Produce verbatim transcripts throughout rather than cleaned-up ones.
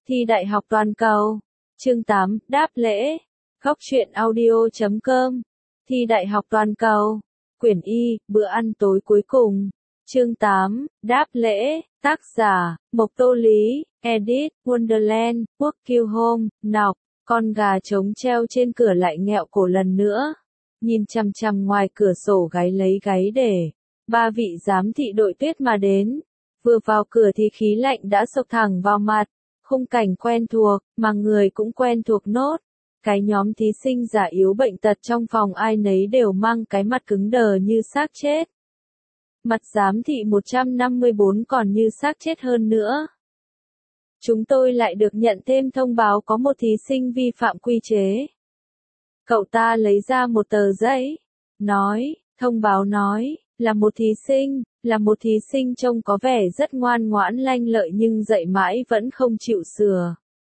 Thi đại học toàn cầu. Chương tám, đáp lễ. Góc truyện audio chấm com. Thi đại học toàn cầu. Quyển Y, bữa ăn tối cuối cùng. Chương tám, đáp lễ. Tác giả, Mộc Tô Lý, Edit, Wonderland, Quốc Kiêu Home, Nọc. Con gà trống treo trên cửa lại nghẹo cổ lần nữa. Nhìn chằm chằm ngoài cửa sổ gáy lấy gáy để. Ba vị giám thị đội tuyết mà đến. Vừa vào cửa thì khí lạnh đã xộc thẳng vào mặt. Khung cảnh quen thuộc, mà người cũng quen thuộc nốt. Cái nhóm thí sinh già yếu bệnh tật trong phòng ai nấy đều mang cái mặt cứng đờ như xác chết. Mặt giám thị một trăm năm mươi bốn còn như xác chết hơn nữa. Chúng tôi lại được nhận thêm thông báo có một thí sinh vi phạm quy chế. Cậu ta lấy ra một tờ giấy. Nói, thông báo nói, là một thí sinh, là một thí sinh trông có vẻ rất ngoan ngoãn lanh lợi nhưng dậy mãi vẫn không chịu sửa.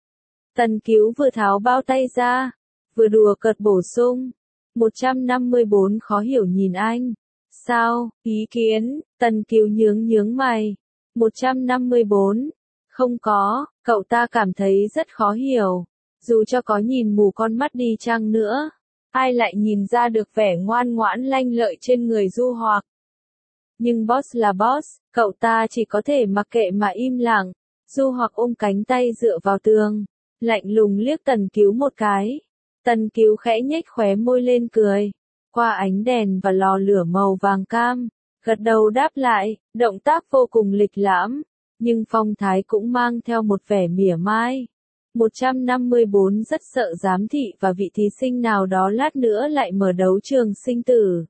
Tần Cứu vừa tháo bao tay ra, vừa đùa cợt bổ sung. một trăm năm mươi bốn khó hiểu nhìn anh. Sao, ý kiến, Tần Cứu nhướng nhướng mày. một trăm năm mươi bốn. Không có, cậu ta cảm thấy rất khó hiểu. Dù cho có nhìn mù con mắt đi chăng nữa, ai lại nhìn ra được vẻ ngoan ngoãn lanh lợi trên người Du Hoặc. Nhưng boss là boss, cậu ta chỉ có thể mặc kệ mà im lặng. Du Hoặc ôm cánh tay dựa vào tường, lạnh lùng liếc Tần Cứu một cái. Tần Cứu khẽ nhếch khóe môi lên cười. Qua ánh đèn và lò lửa màu vàng cam, gật đầu đáp lại, động tác vô cùng lịch lãm, nhưng phong thái cũng mang theo một vẻ mỉa mai. một trăm năm mươi bốn rất sợ giám thị và vị thí sinh nào đó lát nữa lại mở đấu trường sinh tử.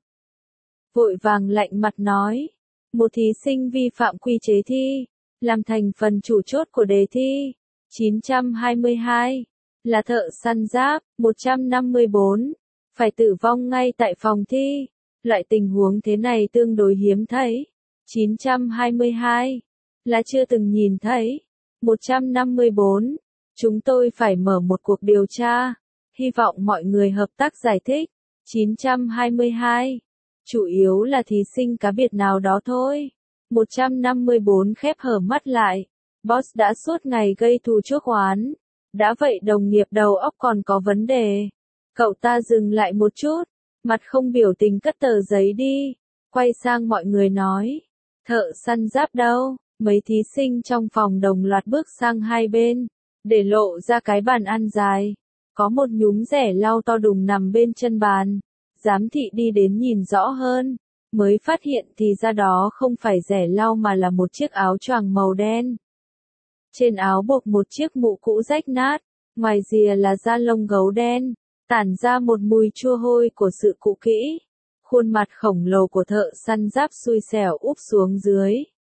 Vội vàng lạnh mặt nói, một thí sinh vi phạm quy chế thi, làm thành phần chủ chốt của đề thi. chín trăm hai mươi hai, là thợ săn giáp. một trăm năm mươi bốn, phải tử vong ngay tại phòng thi. Loại tình huống thế này tương đối hiếm thấy. chín trăm hai mươi hai, là chưa từng nhìn thấy. một trăm năm mươi bốn, chúng tôi phải mở một cuộc điều tra. Hy vọng mọi người hợp tác giải thích. chín trăm hai mươi hai, chủ yếu là thí sinh cá biệt nào đó thôi. một trăm năm mươi bốn khép hở mắt lại. Boss đã suốt ngày gây thù chuốc oán. Đã vậy đồng nghiệp đầu óc còn có vấn đề. Cậu ta dừng lại một chút, mặt không biểu tình cất tờ giấy đi. Quay sang mọi người nói, thợ săn giáp đâu? Mấy thí sinh trong phòng đồng loạt bước sang hai bên, để lộ ra cái bàn ăn dài. Có một nhúm rẻ lau to đùng nằm bên chân bàn. Giám thị đi đến nhìn rõ hơn, mới phát hiện thì ra đó không phải rẻ lau mà là một chiếc áo choàng màu đen. Trên áo buộc một chiếc mũ cũ rách nát, ngoài rìa là da lông gấu đen, tản ra một mùi chua hôi của sự cũ kỹ. Khuôn mặt khổng lồ của thợ săn giáp xui xẻo úp xuống dưới.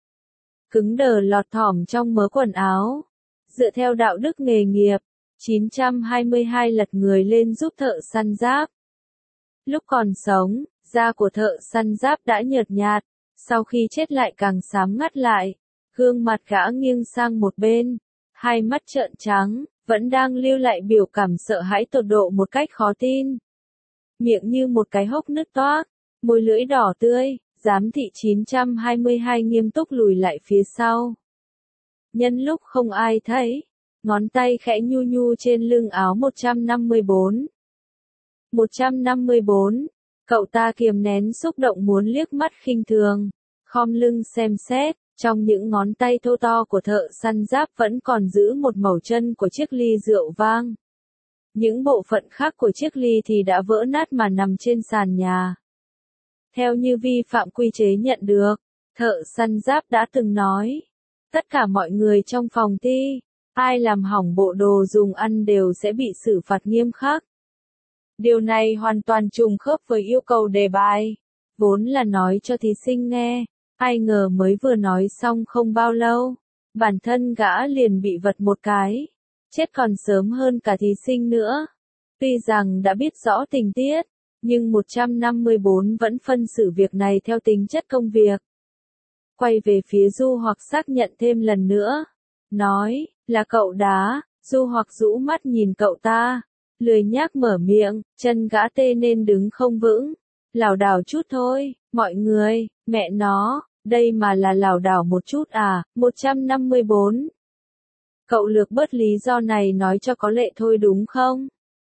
Cứng đờ lọt thỏm trong mớ quần áo. Dựa theo đạo đức nghề nghiệp, chín trăm hai mươi hai lật người lên giúp thợ săn giáp. Lúc còn sống, da của thợ săn giáp đã nhợt nhạt, sau khi chết lại càng xám ngắt lại. Gương mặt gã nghiêng sang một bên, hai mắt trợn trắng, vẫn đang lưu lại biểu cảm sợ hãi tột độ một cách khó tin. Miệng như một cái hốc nứt toác, môi lưỡi đỏ tươi. Giám thị chín trăm hai mươi hai nghiêm túc lùi lại phía sau. Nhân lúc không ai thấy, ngón tay khẽ nhu nhu trên lưng áo một trăm năm mươi bốn. một trăm năm mươi bốn, cậu ta kiềm nén xúc động muốn liếc mắt khinh thường, khom lưng xem xét, trong những ngón tay thô to của thợ săn giáp vẫn còn giữ một mẩu chân của chiếc ly rượu vang. Những bộ phận khác của chiếc ly thì đã vỡ nát mà nằm trên sàn nhà. Theo như vi phạm quy chế nhận được, thợ săn giáp đã từng nói, tất cả mọi người trong phòng thi, ai làm hỏng bộ đồ dùng ăn đều sẽ bị xử phạt nghiêm khắc. Điều này hoàn toàn trùng khớp với yêu cầu đề bài, vốn là nói cho thí sinh nghe, ai ngờ mới vừa nói xong không bao lâu, bản thân gã liền bị vật một cái, chết còn sớm hơn cả thí sinh nữa. Tuy rằng đã biết rõ tình tiết, nhưng một trăm năm mươi bốn vẫn phân xử việc này theo tính chất công việc. Quay về phía Du Hoặc xác nhận thêm lần nữa. Nói, là cậu đá. Du Hoặc rũ mắt nhìn cậu ta. Lười nhác mở miệng, chân gã tê nên đứng không vững. Lảo đảo chút thôi, mọi người, mẹ nó, đây mà là lảo đảo một chút à, một trăm năm mươi bốn. Cậu lược bớt lý do này nói cho có lệ thôi đúng không?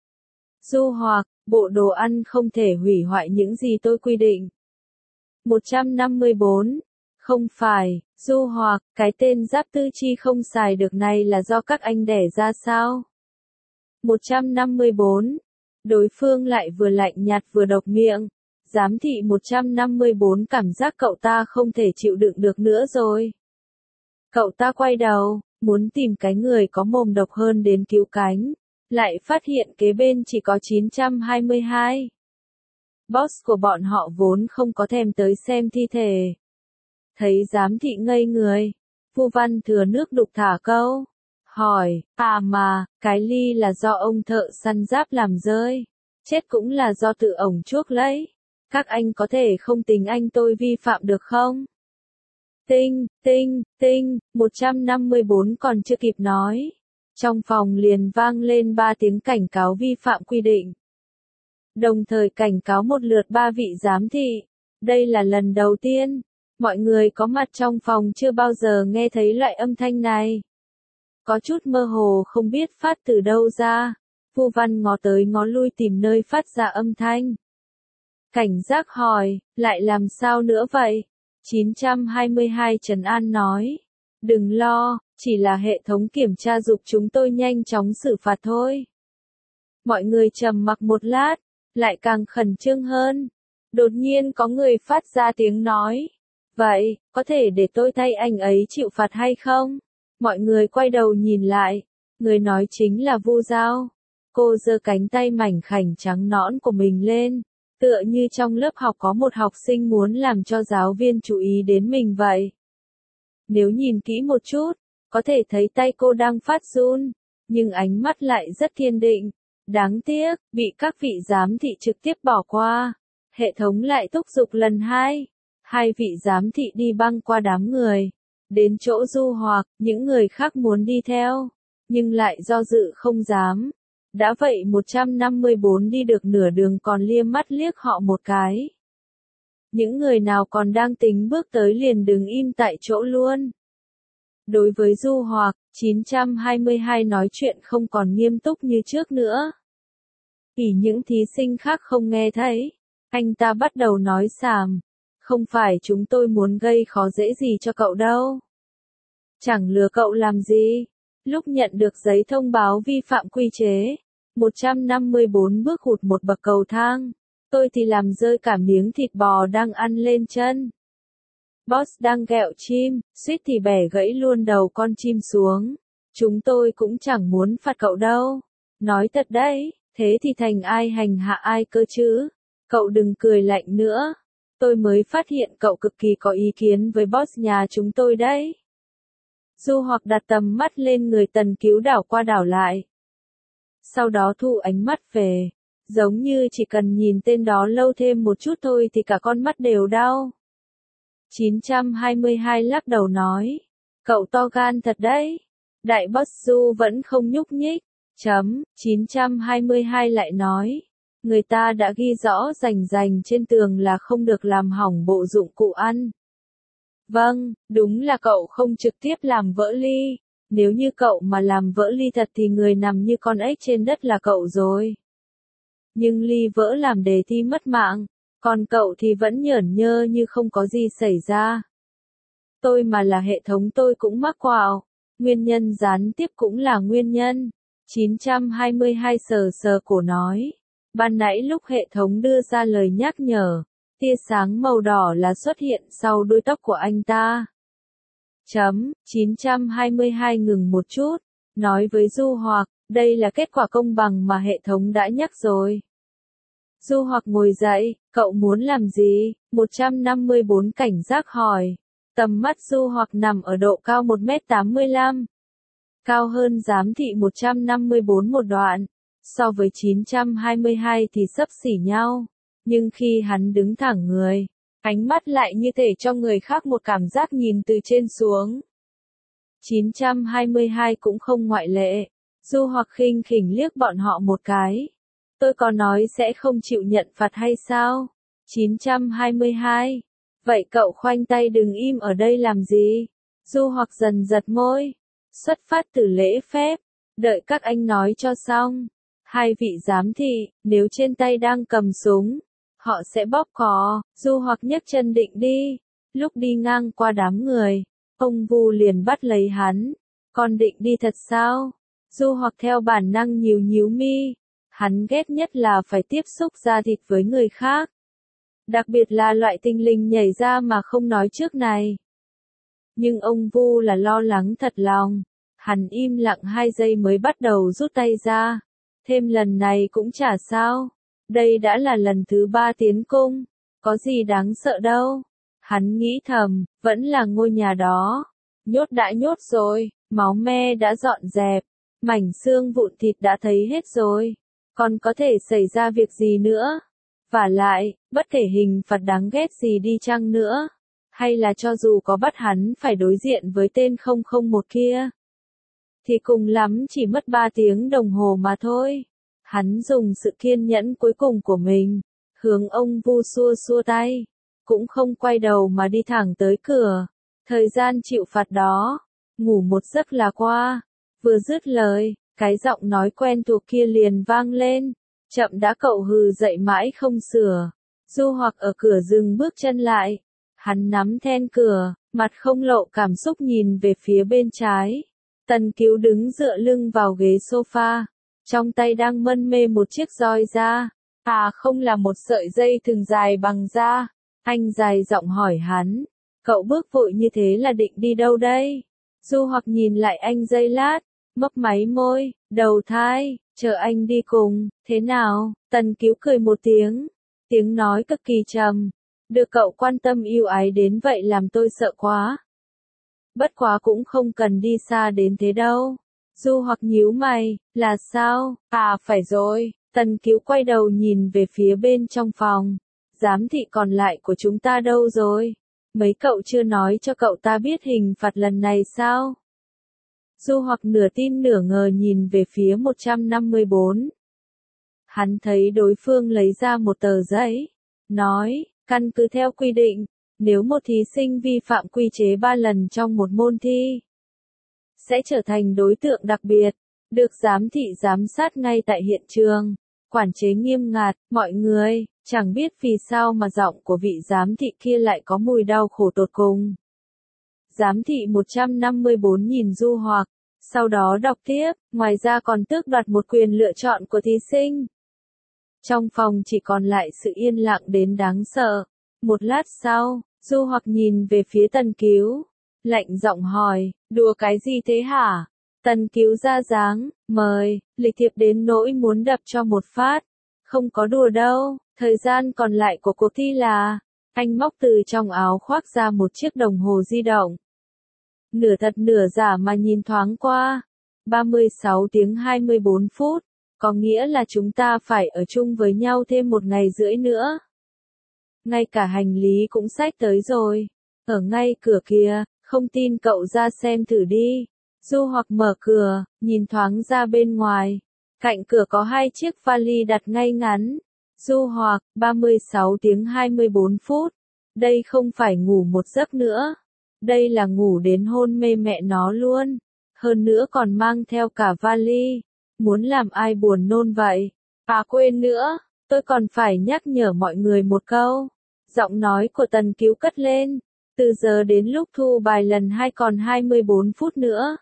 Du Hoặc, bộ đồ ăn không thể hủy hoại những gì tôi quy định. một trăm năm mươi bốn. Không phải, Du Hoặc, cái tên Giáp Tư Chi không xài được này là do các anh đẻ ra sao? một trăm năm mươi bốn. Đối phương lại vừa lạnh nhạt vừa độc miệng. Giám thị một trăm năm mươi bốn cảm giác cậu ta không thể chịu đựng được nữa rồi. Cậu ta quay đầu, muốn tìm cái người có mồm độc hơn đến cứu cánh. Lại phát hiện kế bên chỉ có chín trăm hai mươi hai. Boss của bọn họ vốn không có thèm tới xem thi thể. Thấy giám thị ngây người, Vu Văn thừa nước đục thả câu. Hỏi, à mà, cái ly là do ông thợ săn giáp làm rơi. Chết cũng là do tự ổng chuốc lấy. Các anh có thể không tính anh tôi vi phạm được không? Tinh, tinh, tinh, một trăm năm mươi bốn còn chưa kịp nói. Trong phòng liền vang lên ba tiếng cảnh cáo vi phạm quy định. Đồng thời cảnh cáo một lượt ba vị giám thị. Đây là lần đầu tiên, mọi người có mặt trong phòng chưa bao giờ nghe thấy loại âm thanh này. Có chút mơ hồ không biết phát từ đâu ra. Vu Văn ngó tới ngó lui tìm nơi phát ra âm thanh. Cảnh giác hỏi, lại làm sao nữa vậy? chín trăm hai mươi hai Trần An nói. Đừng lo, chỉ là hệ thống kiểm tra giục chúng tôi nhanh chóng xử phạt thôi. Mọi người trầm mặc một lát, lại càng khẩn trương hơn. Đột nhiên có người phát ra tiếng nói. Vậy, có thể để tôi thay anh ấy chịu phạt hay không? Mọi người quay đầu nhìn lại. Người nói chính là Vu Giao. Cô giơ cánh tay mảnh khảnh trắng nõn của mình lên. Tựa như trong lớp học có một học sinh muốn làm cho giáo viên chú ý đến mình vậy. Nếu nhìn kỹ một chút, có thể thấy tay cô đang phát run, nhưng ánh mắt lại rất kiên định. Đáng tiếc, bị các vị giám thị trực tiếp bỏ qua. Hệ thống lại thúc giục lần hai. Hai vị giám thị đi băng qua đám người. Đến chỗ Du Hoặc, những người khác muốn đi theo, nhưng lại do dự không dám. Đã vậy một trăm năm mươi bốn đi được nửa đường còn liếc mắt liếc họ một cái. Những người nào còn đang tính bước tới liền đứng im tại chỗ luôn. Đối với Du Hoặc, chín trăm hai mươi hai nói chuyện không còn nghiêm túc như trước nữa. Vì những thí sinh khác không nghe thấy, anh ta bắt đầu nói xàm. Không phải chúng tôi muốn gây khó dễ gì cho cậu đâu. Chẳng lừa cậu làm gì. Lúc nhận được giấy thông báo vi phạm quy chế, một trăm năm mươi bốn bước hụt một bậc cầu thang. Tôi thì làm rơi cả miếng thịt bò đang ăn lên chân. Boss đang gẹo chim, suýt thì bẻ gãy luôn đầu con chim xuống. Chúng tôi cũng chẳng muốn phạt cậu đâu. Nói thật đấy, thế thì thành ai hành hạ ai cơ chứ? Cậu đừng cười lạnh nữa. Tôi mới phát hiện cậu cực kỳ có ý kiến với boss nhà chúng tôi đấy. Du Hoặc đặt tầm mắt lên người Tần Cứu đảo qua đảo lại. Sau đó thu ánh mắt về. Giống như chỉ cần nhìn tên đó lâu thêm một chút thôi thì cả con mắt đều đau. chín trăm hai mươi hai lắc đầu nói. Cậu to gan thật đấy. Đại boss Du vẫn không nhúc nhích. Chấm, chín trăm hai mươi hai lại nói. Người ta đã ghi rõ rành rành trên tường là không được làm hỏng bộ dụng cụ ăn. Vâng, đúng là cậu không trực tiếp làm vỡ ly. Nếu như cậu mà làm vỡ ly thật thì người nằm như con ếch trên đất là cậu rồi. Nhưng ly vỡ làm đề thi mất mạng, còn cậu thì vẫn nhởn nhơ như không có gì xảy ra. Tôi mà là hệ thống tôi cũng mắc quạo. Nguyên nhân gián tiếp cũng là nguyên nhân. chín trăm hai mươi hai sờ sờ cổ nói. Ban nãy lúc hệ thống đưa ra lời nhắc nhở, tia sáng màu đỏ là xuất hiện sau đuôi tóc của anh ta. Chấm, chín trăm hai mươi hai ngừng một chút, nói với Du Hoặc, đây là kết quả công bằng mà hệ thống đã nhắc rồi. Du Hoặc ngồi dậy, cậu muốn làm gì? một trăm năm mươi bốn cảnh giác hỏi. Tầm mắt Du Hoặc nằm ở độ cao một mét tám mươi lăm. Cao hơn giám thị một trăm năm mươi bốn một đoạn. So với chín trăm hai mươi hai thì xấp xỉ nhau. Nhưng khi hắn đứng thẳng người, ánh mắt lại như thể cho người khác một cảm giác nhìn từ trên xuống. chín trăm hai mươi hai cũng không ngoại lệ. Du Hoặc khinh khỉnh liếc bọn họ một cái. Tôi có nói sẽ không chịu nhận phạt hay sao? chín trăm hai mươi hai. Vậy cậu khoanh tay đừng im ở đây làm gì? Du Hoặc dần giật môi. Xuất phát từ lễ phép, đợi các anh nói cho xong. Hai vị giám thị, nếu trên tay đang cầm súng, họ sẽ bóp cò. Du Hoặc nhấc chân định đi. Lúc đi ngang qua đám người, ông Vu liền bắt lấy hắn. Con định đi thật sao? Du Hoặc theo bản năng nhíu nhíu mi. Hắn ghét nhất là phải tiếp xúc da thịt với người khác. Đặc biệt là loại tinh linh nhảy ra mà không nói trước này. Nhưng ông Vu là lo lắng thật lòng. Hắn im lặng hai giây mới bắt đầu rút tay ra. Thêm lần này cũng chả sao. Đây đã là lần thứ ba tiến cung. Có gì đáng sợ đâu. Hắn nghĩ thầm, vẫn là ngôi nhà đó. Nhốt đã nhốt rồi, máu me đã dọn dẹp. Mảnh xương vụn thịt đã thấy hết rồi. Còn có thể xảy ra việc gì nữa? Vả lại, bất kể hình phạt đáng ghét gì đi chăng nữa. Hay là cho dù có bắt hắn phải đối diện với tên không không một kia. Thì cùng lắm chỉ mất ba tiếng đồng hồ mà thôi. Hắn dùng sự kiên nhẫn cuối cùng của mình. Hướng ông Vu xua xua tay. Cũng không quay đầu mà đi thẳng tới cửa. Thời gian chịu phạt đó. Ngủ một giấc là qua. Vừa dứt lời, cái giọng nói quen thuộc kia liền vang lên. Chậm đã cậu hừ dậy mãi không sửa. Du Hoặc ở cửa dừng bước chân lại. Hắn nắm then cửa, mặt không lộ cảm xúc nhìn về phía bên trái. Tần Cứu đứng dựa lưng vào ghế sofa. Trong tay đang mân mê một chiếc roi da. À không, là một sợi dây thừng dài bằng da. Anh dài giọng hỏi hắn. Cậu bước vội như thế là định đi đâu đây? Du Hoặc nhìn lại anh giây lát. Mấp máy môi, đầu thai, chờ anh đi cùng, thế nào? Tần Cứu cười một tiếng. Tiếng nói cực kỳ trầm. Được cậu quan tâm yêu ái đến vậy làm tôi sợ quá. Bất quá cũng không cần đi xa đến thế đâu. Du Hoặc nhíu mày, là sao? À phải rồi. Tần Cứu quay đầu nhìn về phía bên trong phòng. Giám thị còn lại của chúng ta đâu rồi? Mấy cậu chưa nói cho cậu ta biết hình phạt lần này sao? Du Hoặc nửa tin nửa ngờ nhìn về phía một trăm năm mươi bốn. Hắn thấy đối phương lấy ra một tờ giấy. Nói, căn cứ theo quy định, nếu một thí sinh vi phạm quy chế ba lần trong một môn thi, sẽ trở thành đối tượng đặc biệt, được giám thị giám sát ngay tại hiện trường. Quản chế nghiêm ngặt, mọi người, chẳng biết vì sao mà giọng của vị giám thị kia lại có mùi đau khổ tột cùng. Giám thị một trăm năm mươi bốn nhìn Du Hoặc, sau đó đọc tiếp, ngoài ra còn tước đoạt một quyền lựa chọn của thí sinh. Trong phòng chỉ còn lại sự yên lặng đến đáng sợ. Một lát sau, Du Hoặc nhìn về phía Tần Cứu. Lạnh giọng hỏi, đùa cái gì thế hả? Tần Cứu ra dáng, mời, lịch thiệp đến nỗi muốn đập cho một phát. Không có đùa đâu, thời gian còn lại của cuộc thi là... Anh móc từ trong áo khoác ra một chiếc đồng hồ di động. Nửa thật nửa giả mà nhìn thoáng qua. ba mươi sáu tiếng hai mươi bốn phút. Có nghĩa là chúng ta phải ở chung với nhau thêm một ngày rưỡi nữa. Ngay cả hành lý cũng xách tới rồi. Ở ngay cửa kia, không tin cậu ra xem thử đi. Du Hoặc mở cửa, nhìn thoáng ra bên ngoài. Cạnh cửa có hai chiếc vali đặt ngay ngắn. Du Hoặc, ba mươi sáu tiếng hai mươi bốn phút. Đây không phải ngủ một giấc nữa. Đây là ngủ đến hôn mê mẹ nó luôn. Hơn nữa còn mang theo cả vali. Muốn làm ai buồn nôn vậy? À quên nữa, tôi còn phải nhắc nhở mọi người một câu. Giọng nói của Tần Cứu cất lên. Từ giờ đến lúc thu bài lần hai còn hai mươi bốn phút nữa.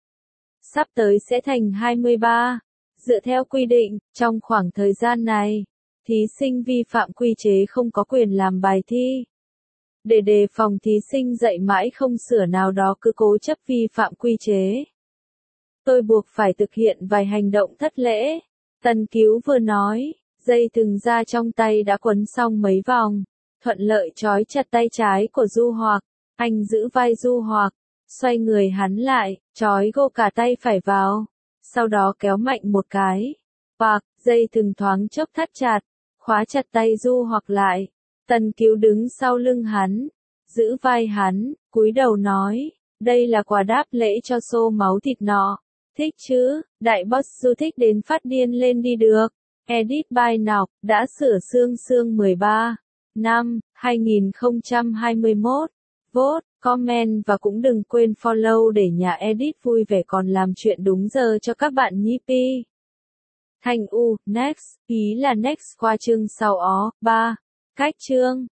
Sắp tới sẽ thành hai mươi ba. Dựa theo quy định, trong khoảng thời gian này, thí sinh vi phạm quy chế không có quyền làm bài thi. Để đề phòng thí sinh dạy mãi không sửa nào đó cứ cố chấp vi phạm quy chế. Tôi buộc phải thực hiện vài hành động thất lễ. Tần Cứu vừa nói, dây thừng ra trong tay đã quấn xong mấy vòng. Thuận lợi trói chặt tay trái của Du Hoặc. Anh giữ vai Du Hoặc, xoay người hắn lại, trói gô cả tay phải vào. Sau đó kéo mạnh một cái. Bạc, dây thừng thoáng chốc thắt chặt, khóa chặt tay Du Hoặc lại. Tần Cứu đứng sau lưng hắn, giữ vai hắn, cúi đầu nói, đây là quà đáp lễ cho xô máu thịt nọ. Thích chứ, đại boss Du thích đến phát điên lên đi được. Edit by Ngọc, đã sửa xương xương mười ba. Năm, hai nghìn không trăm hai mươi mốt. Vote, comment và cũng đừng quên follow để nhà edit vui vẻ còn làm chuyện đúng giờ cho các bạn nhé pi. Thành U, next, ý là next qua chương sau ó, ba. Cách chương